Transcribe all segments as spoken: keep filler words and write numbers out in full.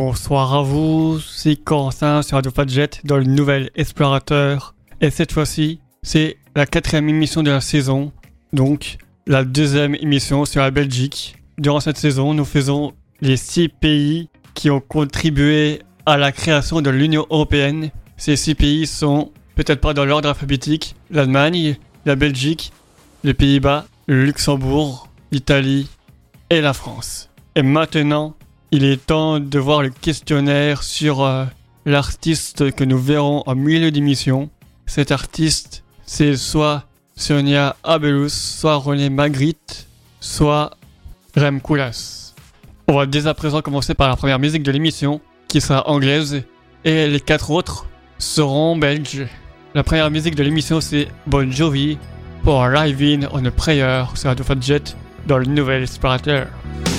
Bonsoir à vous, c'est Corentin sur Radio Fadjet dans le Nouvel Explorateur. Et cette fois-ci, c'est la quatrième émission de la saison, donc la deuxième émission sur la Belgique. Durant cette saison, nous faisons les six pays qui ont contribué à la création de l'Union Européenne. Ces six pays sont, peut-être pas dans l'ordre alphabétique, l'Allemagne, la Belgique, les Pays-Bas, le Luxembourg, l'Italie et la France. Et maintenant, il est temps de voir le questionnaire sur euh, l'artiste que nous verrons en milieu d'émission. Cet artiste, c'est soit Sonia Abelous, soit René Magritte, soit Rem Koolhaas. On va dès à présent commencer par la première musique de l'émission, qui sera anglaise, et les quatre autres seront belges. La première musique de l'émission, c'est Bon Jovi pour Live In on a Prayer sur Radio Fadjet dans le Nouvel Explorateur.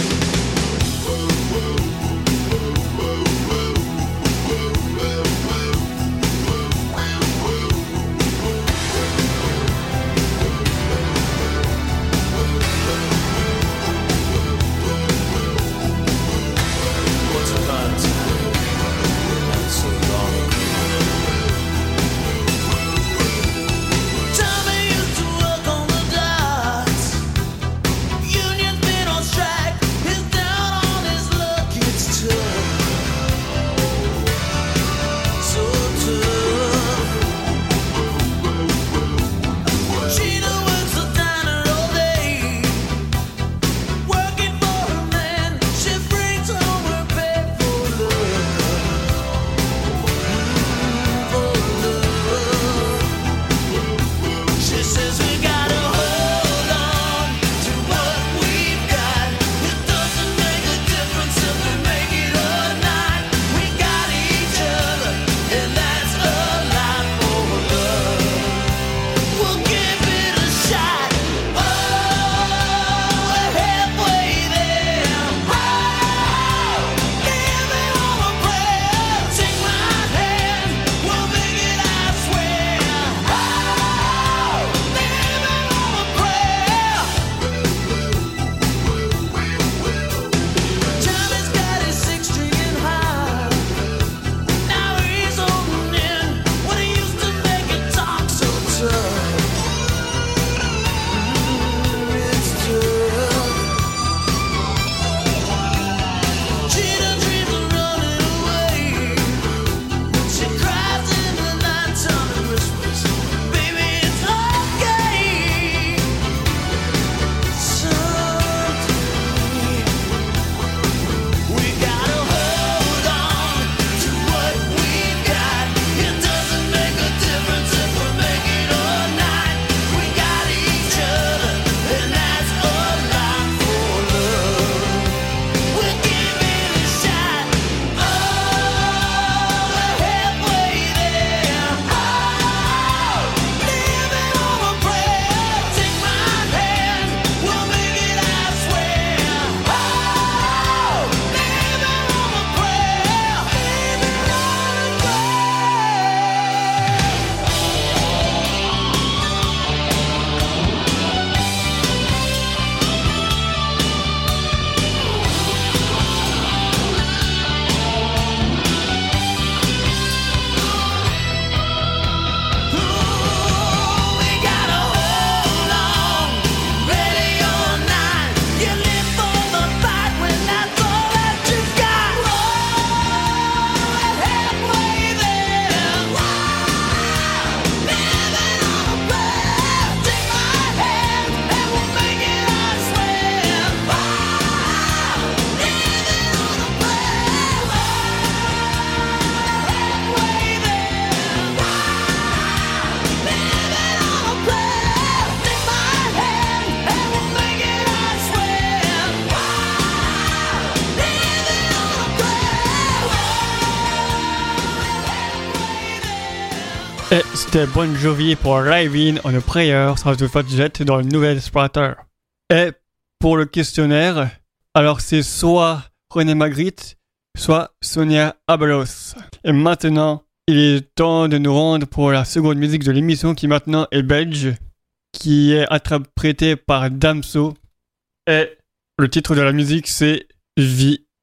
Et c'était Bon Jovi pour Live In on a Prayer sur Radio Fadjet dans le Nouvel Explorateur. Et pour le questionnaire, alors c'est soit René Magritte, soit Sonia Abelous. Et maintenant, il est temps de nous rendre pour la seconde musique de l'émission qui maintenant est belge, qui est interprétée par Damso. Et le titre de la musique c'est Vie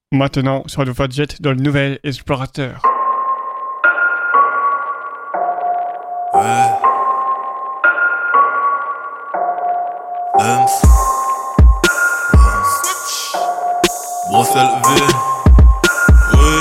Maintenant sur Radio Fadjet dans le nouvel Explorateur. Ouais. Ems. Bruxelles V. Oui.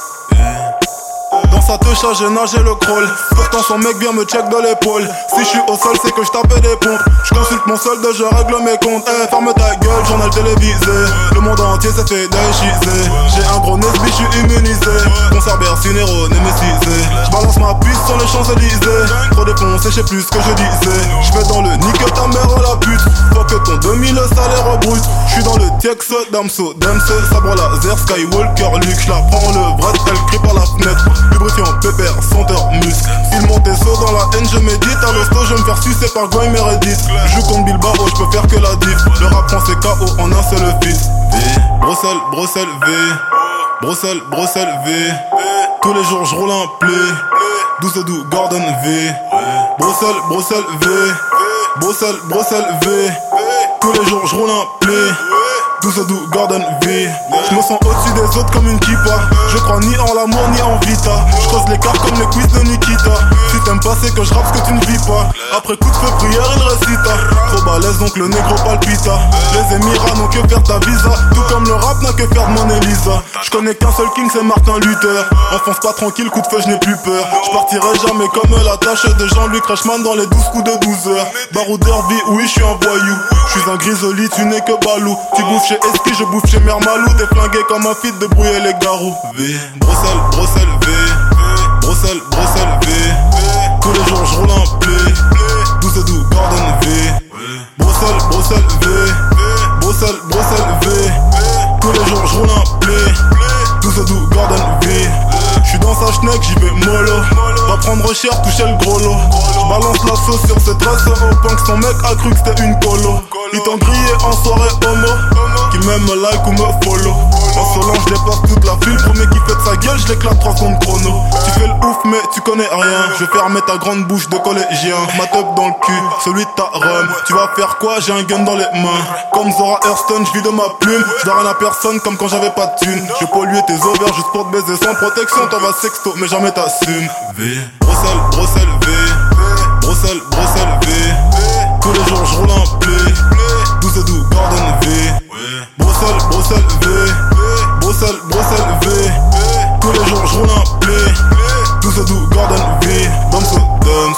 Dans sa touche j'ai nagé le crawl. Pourtant son mec vient me check de l'épaule. Si je suis au sol c'est que je tapais des pompes. Je consulte mon solde, je règle mes comptes. Eh, ferme ta gueule, journal télévisé. Le monde entier s'est fait déchiser. J'ai un gros nesbi, je suis immunisé. Concert Bercinero, némécisé. Je balance ma puce sur les Champs-Élysées. Trop défoncé, je sais plus ce que je disais. Je fais dans le nique ta mère à la pute. Faut que ton deux mille salaire au brut. Je suis dans le T X, Damso, Damso, sabre laser, Skywalker, Luke. Je la prends le bras, elle crie par la fenêtre. Lubrifiant, pépère, senteur, muscle. Il monte et saut dans la haine, je médite. À l'hosto, je vais me faire sucer par Goy Meredith. Je joue contre Bilbao, je peux faire que la diff. Le rap français K O en un seul fils. V, Bruxelles, Bruxelles V. Bruxelles, Bruxelles V. Tous les jours je roule un play. douze doux, Gordon V. Bruxelles, Bruxelles V. Bruxelles, Bruxelles V. Tous les jours je roule un play. douze doux, Gordon V. Je me sens au-dessus des autres comme une kippa. Je crois ni en l'amour ni en vita. Je creuse l'écart comme le quiz de Nikita. Si t'aimes pas c'est que je rappe ce que tu ne vis pas. Après coup de feu prière il récita. Trop balèze donc le négro palpita. Les Émirats n'ont que faire ta visa. Tout comme le rap n'a que faire de mon Elisa. Je connais qu'un seul king c'est Martin Luther. Enfonce pas tranquille, coup de feu je n'ai plus peur. Je partirai jamais comme la tâche de Jean-Luc Reichmann dans les douze coups de douze heures. Baroudeur vie, oui je suis un voyou. Je suis un grisoli, tu n'es que balou. Tu bouffes chez Espi, je bouffe chez Mère Malou. T'es flingué comme un feat de brouiller les garous. V, Bruxelles, Bruxelles V. Bruxelles, Bruxelles V. Tous les jours je roule un play. douze doux, Gordon V. Bruxelles, Bruxelles V. Bruxelles, Bruxelles V. Tous les jours je roule un play. douze doux, Gordon V. J'suis dans sa schneck, j'y vais mollo. Va prendre cher, toucher le gros lot. J'balance la sauce sur cette race au point que son mec a cru que c'était une colo. Il t'en grillé en soirée homo. Qui même me like ou me follow. En Solange j'dépasse toute la file. Premier qui fait de sa gueule, j'léclate trois secondes chrono. Tu fais le ouf mais tu connais rien. Je vais fermer ta grande bouche de collégien. Ma teub dans le cul, celui de ta rhum. Tu vas faire quoi? J'ai un gun dans les mains. Comme Zora Hurston, j'vis de ma plume. J'dois rien à personne comme quand j'avais pas de thune. Je polluer tes ovaires juste pour te baiser sans protection. T'en vas sexto mais jamais t'assumes. V, Bruxelles, Bruxelles V. Bruxelles, Bruxelles V. Tous les jours je roule un play. douze doux, Gordon V. Bruxelles, Bruxelles V. Bruxelles, Bruxelles V. Tous les jours je roule un play. douze doux, Gordon V. Damso, Dams.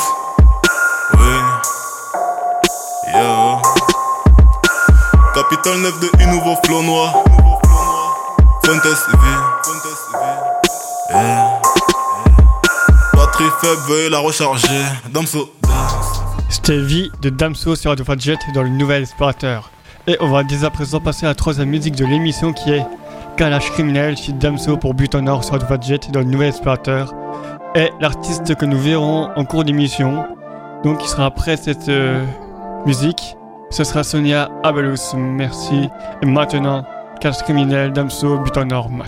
Oui. Yo. Capital neuf de un nouveau flow noir. Fuentes V. Yeah. Batterie faible, veuillez la recharger. Damso, Dams. C'était Vie de Damso sur Radio Fadjet dans le nouvel Explorateur. Et on va dès à présent passer à la troisième musique de l'émission qui est Kalash Criminel chez Damso pour But en Or sur Radio Fadjet dans le nouvel Explorateur. Et l'artiste que nous verrons en cours d'émission, donc qui sera après cette euh, musique, ce sera Sonia Abalous. Merci. Et maintenant, Kalash Criminel, Damso, But en Or.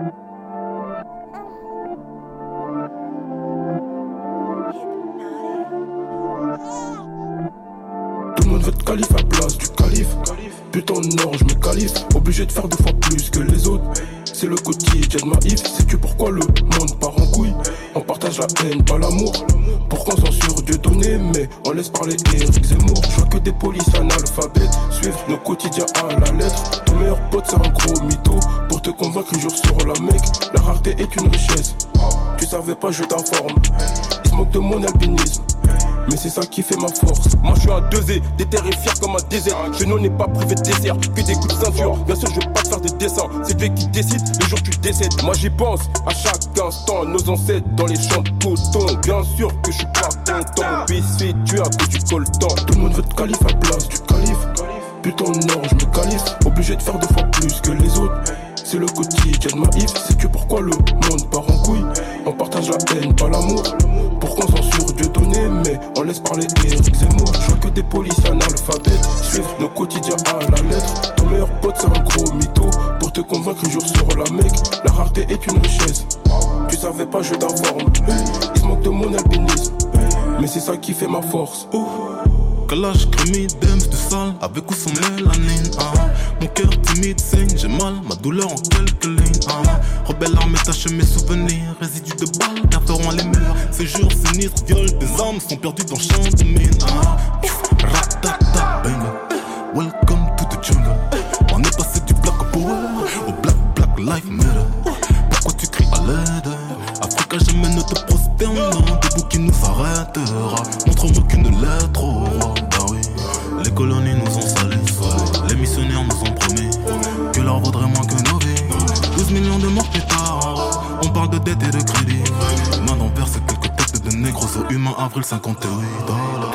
Calife à place du calife. Putain non, je me qualifie. Obligé de faire deux fois plus que les autres. C'est le quotidien de ma if. Sais-tu pourquoi le monde part en couille? On partage la haine, pas l'amour. Pourquoi on censure Dieu donné, mais on laisse parler Eric Zemmour. Je vois que des polices analphabètes suivent nos quotidiens à la lettre. Ton meilleur pote c'est un gros mytho. Pour te convaincre, il jure sur la mec. La rareté est une richesse. Tu savais pas, je t'informe. Ils se moquent de mon albinisme. Mais c'est ça qui fait ma force. Moi je suis un deux E, déterré fier comme un désert. Je n'en ai pas privé de désert, que des coups de ceinture. Bien sûr je vais pas te faire des dessins. C'est Dieu qui décide, le jour tu décèdes. Moi j'y pense, à chaque instant. Nos ancêtres dans les champs de coton. Bien sûr que je suis pas content. Biscuit, tu as que du coltan. Tout le monde veut te qualifier à place du calife. Putain non, je me qualifie. Obligé de faire deux fois plus que les autres. C'est le quotidien de ma if. Sais-tu pourquoi le monde part en couille? On partage la haine, pas l'amour. Pourquoi on censure Dieu donné, mais on laisse parler Eric Zemmour. Je vois que des polices analphabètes suivent nos quotidiens à la lettre. Ton meilleur pote c'est un gros mytho. Pour te convaincre, il jure sur la mec. La rareté est une richesse. Tu savais pas, je t'informe. Ils se moquent de mon albinisme. Mais c'est ça qui fait ma force. calage, crémie, dems du sale, avec ou sans mélanine, ah. Mon cœur timide saigne, j'ai mal, ma douleur en quelques lignes, ah. Rebelle armée tache mes souvenirs, résidus de balles, garderont les murs. Ces jours sinistres, viol des âmes sont perdus dans champ de mine, ah. Ratata, bang, welcome to the jungle. On est passé du black power au black black life matter. Pourquoi tu cries à l'aide? Africa jamais ne te prosterne, debout qui nous arrêtera. Montre-moi qu'une lettre au roi, bah oui. Les colonies nous ont salés, les missionnaires nous ont promis que l'or vaudrait moins que nos vies. douze millions de morts plus tard, on parle de dette et de crédit. Main d'en perd, c'est quelques têtes de négros aux humains, avril cinquante-huit dollars.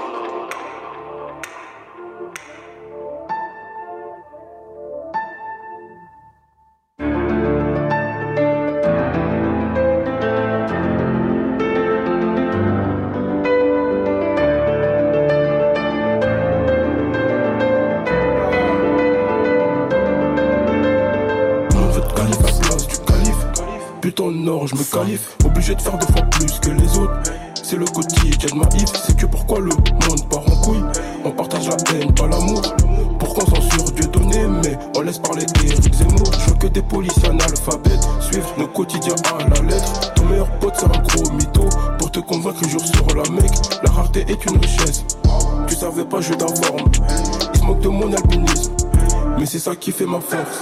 Je me qualifie, obligé de faire deux fois plus que les autres. C'est le quotidien de ma if, c'est que pourquoi le monde part en couille. On partage la haine, pas l'amour. Pourquoi on censure Dieu donné, mais on laisse parler Éric Zemmour. Je veux que des policiers analphabètes suivent nos quotidiens à la lettre. Ton meilleur pote c'est un gros mytho, pour te convaincre jour sur la mec. La rareté est une richesse, tu savais pas, je t'informe. Ils se moquent de mon alpinisme, mais c'est ça qui fait ma force.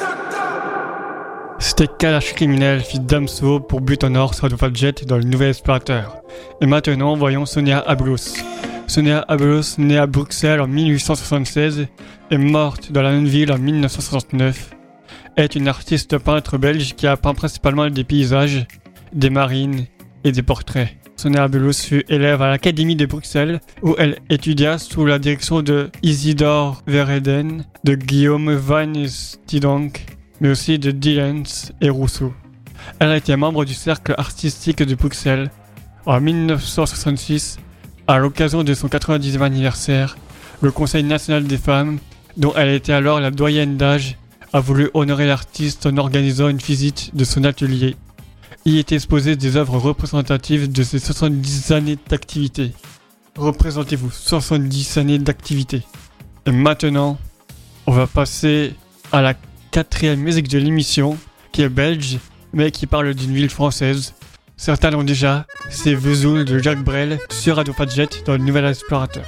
C'était Kalash Criminel, fit Damso pour But en Or sur Radio Fadjet dans le Nouvel Explorateur. Et maintenant, voyons Sonia Abrous. Sonia Abrous, née à Bruxelles en mille huit cent soixante-seize et morte dans la même ville en mille neuf cent soixante-neuf, est une artiste peintre belge qui a peint principalement des paysages, des marines et des portraits. Sonia Abrous fut élève à l'Académie de Bruxelles où elle étudia sous la direction de Isidore Verheyden, de Guillaume van Steenonck, mais aussi de Dillens et Rousseau. Elle a été membre du Cercle artistique de Bruxelles. En mille neuf cent soixante-six, à l'occasion de son quatre-vingt-dixième anniversaire, le Conseil national des femmes, dont elle était alors la doyenne d'âge, a voulu honorer l'artiste en organisant une visite de son atelier. Y étaient exposées des œuvres représentatives de ses soixante-dix années d'activité. Représentez-vous, soixante-dix années d'activité. Et maintenant, on va passer à la quatrième musique de l'émission, qui est belge, mais qui parle d'une ville française. Certains l'ont déjà, c'est Vesoul de Jacques Brel sur Radio Fadjet dans le Nouvel Explorateur.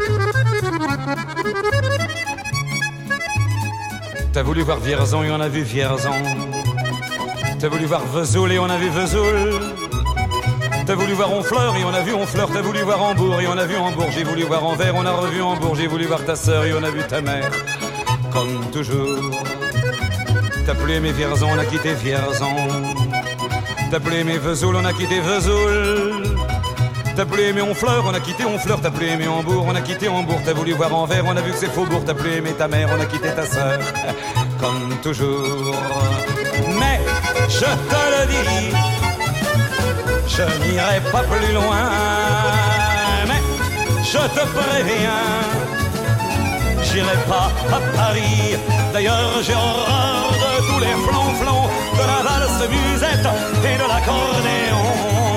T'as voulu voir Vierzon et on a vu Vierzon. T'as voulu voir Vesoul et on a vu Vesoul. T'as voulu voir Honfleur et on a vu Honfleur. T'as voulu voir Hambourg et on a vu Hambourg. J'ai voulu voir Anvers, on a revu Hambourg. J'ai voulu voir ta sœur et on a vu ta mère. Comme toujours. T'as plus aimé Vierzon, on a quitté Vierzon. T'as plus aimé Vesoul, on a quitté Vesoul. T'as plus aimé Honfleur, on a quitté Honfleur. T'as plus aimé Hambourg, on a quitté Hambourg. T'as voulu voir Anvers, on a vu que c'est Faubourg. T'as plus aimé ta mère, on a quitté ta sœur. Comme toujours. Mais je te le dis, je n'irai pas plus loin. Mais je te préviens, j'irai pas à Paris. D'ailleurs j'ai horreur de tous les flonflons, de la valse musette et de l'accordéon.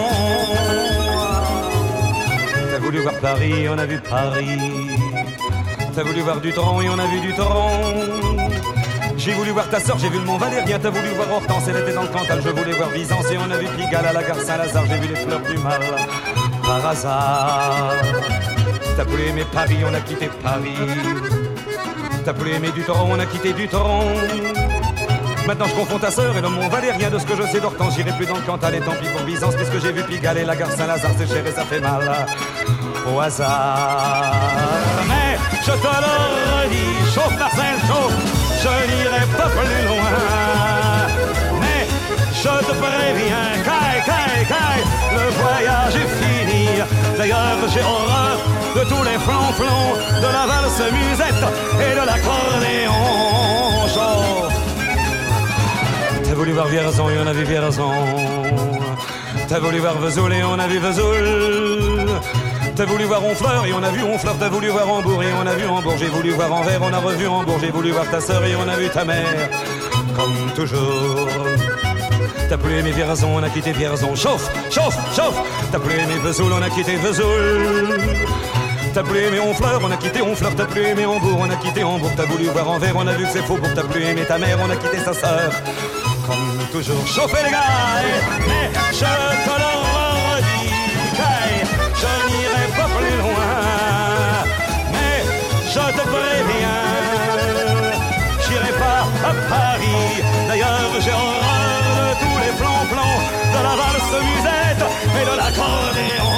T'as voulu voir Paris, on a vu Paris. T'as voulu voir Dutron et on a vu Dutron. J'ai voulu voir ta sœur, j'ai vu le Mont Valérien. T'as voulu voir Hortense, elle était dans le Cantal. Je voulais voir Byzance et on a vu Pigalle à la gare Saint-Lazare. J'ai vu les fleurs du mal par hasard. T'as plus aimé Paris, on a quitté Paris. T'as plus aimé Dutron, on a quitté Dutron. Maintenant je confonds ta sœur et le Mont Valérien. De ce que je sais d'Hortense, j'irai plus dans le Cantal. Et tant pis pour Byzance, puisque j'ai vu Pigalle et la gare Saint-Lazare. C'est cher et ça fait mal au hasard. Mais je te le redis, chauffe Marcel, chauffe, je n'irai pas plus loin. Mais je te préviens, caille, caille, caille, le voyage est fini. D'ailleurs j'ai horreur de tous les flonflons, de la valse musette et de l'accordéon. Chauffe. T'as voulu voir Vierzon et on a vu Vierzon. T'as voulu voir Vesoul et on a vu Vesoul. T'as voulu voir Honfleur et on a vu Honfleur. T'as voulu voir Hambourg et on a vu Hambourg. J'ai voulu voir Anvers, on a revu Hambourg. J'ai voulu voir ta sœur et on a vu ta mère. Comme toujours. T'as plus aimé Vierzon, on a quitté Vierzon. Chauffe, chauffe, chauffe. T'as plus aimé Vesoul, on a quitté Vesoul. t'as plus aimé Honfleur, on a quitté Honfleur, t'as plus aimé Hambourg, on a quitté Hambourg, t'as voulu voir Anvers, on a vu que c'est faux, pour t'as plus aimé ta mère, on a quitté sa sœur. Comme toujours, chauffez les gars, mais je te le redis, je n'irai pas plus loin, mais je te préviens, j'irai pas à Paris. D'ailleurs, j'ai horreur de tous les plans-plans, de la valse musette et de l'accordéon.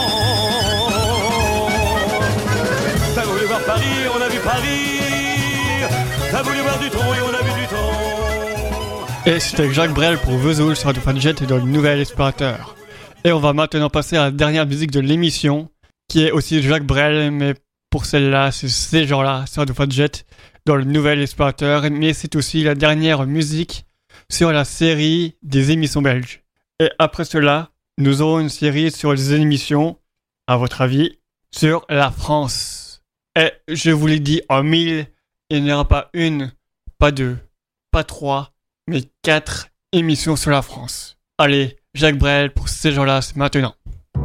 T'as voulu voir Paris, on a vu Paris. T'as voulu voir du tronc et on a vu du tronc. Et c'était Jacques Brel pour Vesoul sur Radio Fadjet et dans le Nouvel Explorateur. Et on va maintenant passer à la dernière musique de l'émission, qui est aussi Jacques Brel, mais pour celle-là, c'est ces gens-là sur Radio Fadjet dans le Nouvel Explorateur. Mais c'est aussi la dernière musique sur la série des émissions belges. Et après cela, nous aurons une série sur les émissions, à votre avis, sur la France. Et je vous l'ai dit en mille, il n'y aura pas une, pas deux, pas trois, mais quatre émissions sur la France. Allez, Jacques Brel pour ces gens-là, c'est maintenant.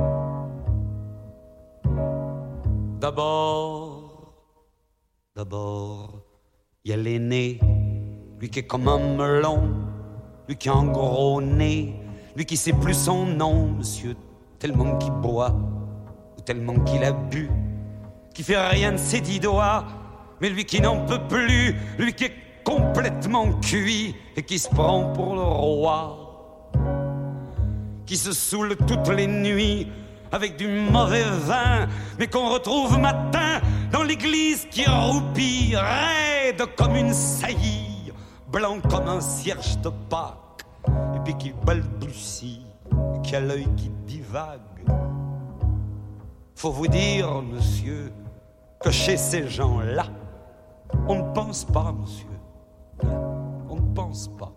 D'abord, d'abord, il y a l'aîné, lui qui est comme un melon, lui qui a un gros nez, lui qui sait plus son nom, monsieur, tellement qu'il boit, ou tellement qu'il a bu, qui fait rien de ses dix doigts, mais lui qui n'en peut plus, lui qui est complètement cuit et qui se prend pour le roi, qui se saoule toutes les nuits avec du mauvais vin, mais qu'on retrouve matin dans l'église qui roupille, raide comme une saillie, blanc comme un cierge de Pâques, et puis qui balbutie, et qui a l'œil qui divague. Faut vous dire, monsieur, que chez ces gens-là, on ne pense pas, monsieur. On ne pense pas.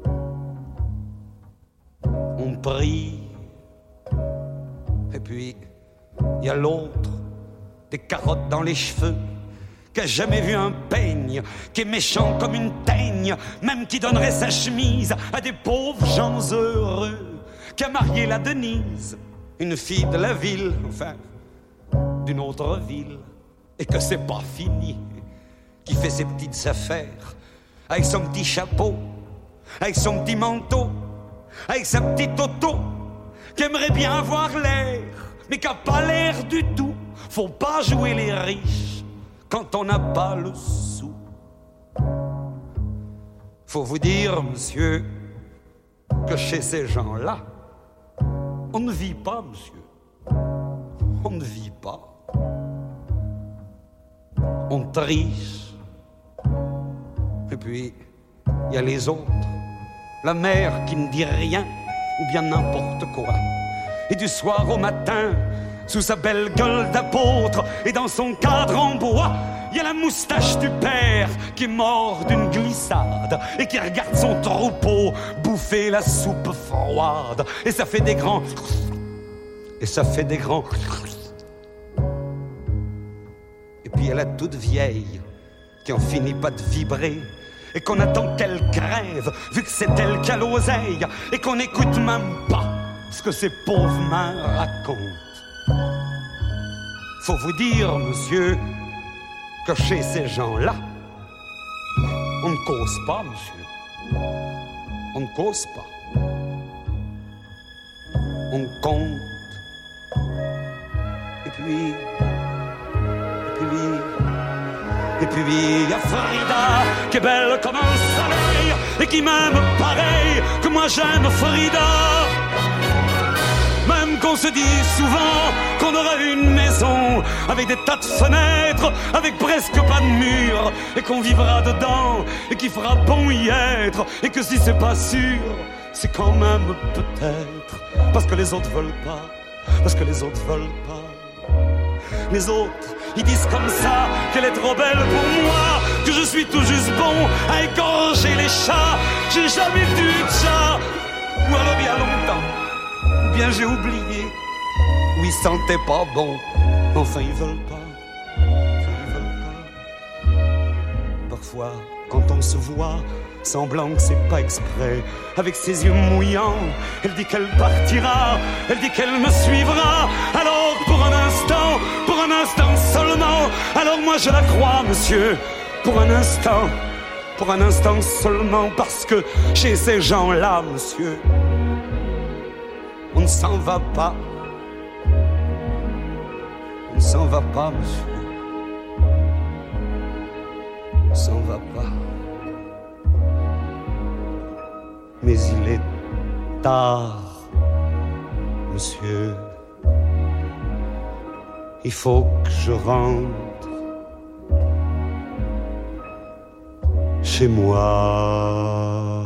On prie. Et puis, il y a l'autre, des carottes dans les cheveux, qui a jamais vu un peigne, qui est méchant comme une teigne, même qui donnerait sa chemise à des pauvres gens heureux, qui a marié la Denise, une fille de la ville, enfin, d'une autre ville, et que c'est pas fini, qui fait ses petites affaires, avec son petit chapeau, avec son petit manteau, avec sa petite auto, qui aimerait bien avoir l'air, mais qui a pas l'air du tout. Faut pas jouer les riches quand on n'a pas le sou. Faut vous dire, monsieur, que chez ces gens-là, on ne vit pas, monsieur. On ne vit pas. On triche. Et puis, il y a les autres. La mère qui ne dit rien, ou bien n'importe quoi. Et du soir au matin, sous sa belle gueule d'apôtre, et dans son cadre en bois, il y a la moustache du père qui est mort d'une glissade, et qui regarde son troupeau bouffer la soupe froide. Et ça fait des grands... Et ça fait des grands... Et puis il y a la toute vieille qui en finit pas de vibrer, et qu'on attend qu'elle crève, vu que c'est elle qui a l'oseille, et qu'on n'écoute même pas ce que ces pauvres mains racontent. Faut vous dire, monsieur, que chez ces gens-là, on ne cause pas, monsieur. On ne cause pas. On compte. Et puis... Et puis... Et puis il y a Frida, qui est belle comme un soleil, et qui m'aime pareil que moi j'aime Frida. Même qu'on se dit souvent qu'on aura une maison avec des tas de fenêtres, avec presque pas de murs, et qu'on vivra dedans, et qu'il fera bon y être, et que si c'est pas sûr, c'est quand même peut-être parce que les autres veulent pas, parce que les autres veulent pas. Les autres, ils disent comme ça qu'elle est trop belle pour moi, que je suis tout juste bon à égorger les chats. J'ai jamais vu de chat, ou alors il y a longtemps, ou bien j'ai oublié, ou ils sentaient pas bon. Enfin ils veulent pas, enfin ils veulent pas. Parfois quand on se voit, semblant que c'est pas exprès, avec ses yeux mouillants, elle dit qu'elle partira, elle dit qu'elle me suivra. Alors pour un instant, pour un instant seulement, Alors moi je la crois, monsieur, pour un instant, pour un instant seulement, parce que chez ces gens-là, monsieur, on ne s'en va pas. On ne s'en va pas, monsieur. On ne s'en va pas. Mais il est tard, monsieur. Il faut que je rentre chez moi.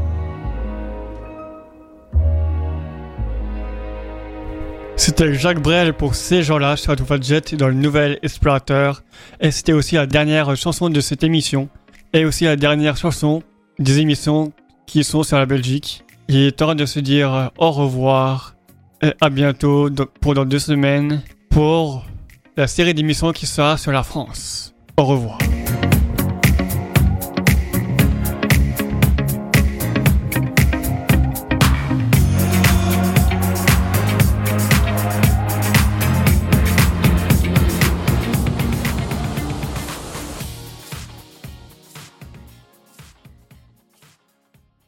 C'était Jacques Brel pour Ces gens-là sur Radio Fadjet dans le Nouvel Explorateur. Et c'était aussi la dernière chanson de cette émission. Et aussi la dernière chanson des émissions qui sont sur la Belgique. Il est temps de se dire au revoir et à bientôt pour dans deux semaines pour la série d'émissions qui sera sur la France. Au revoir.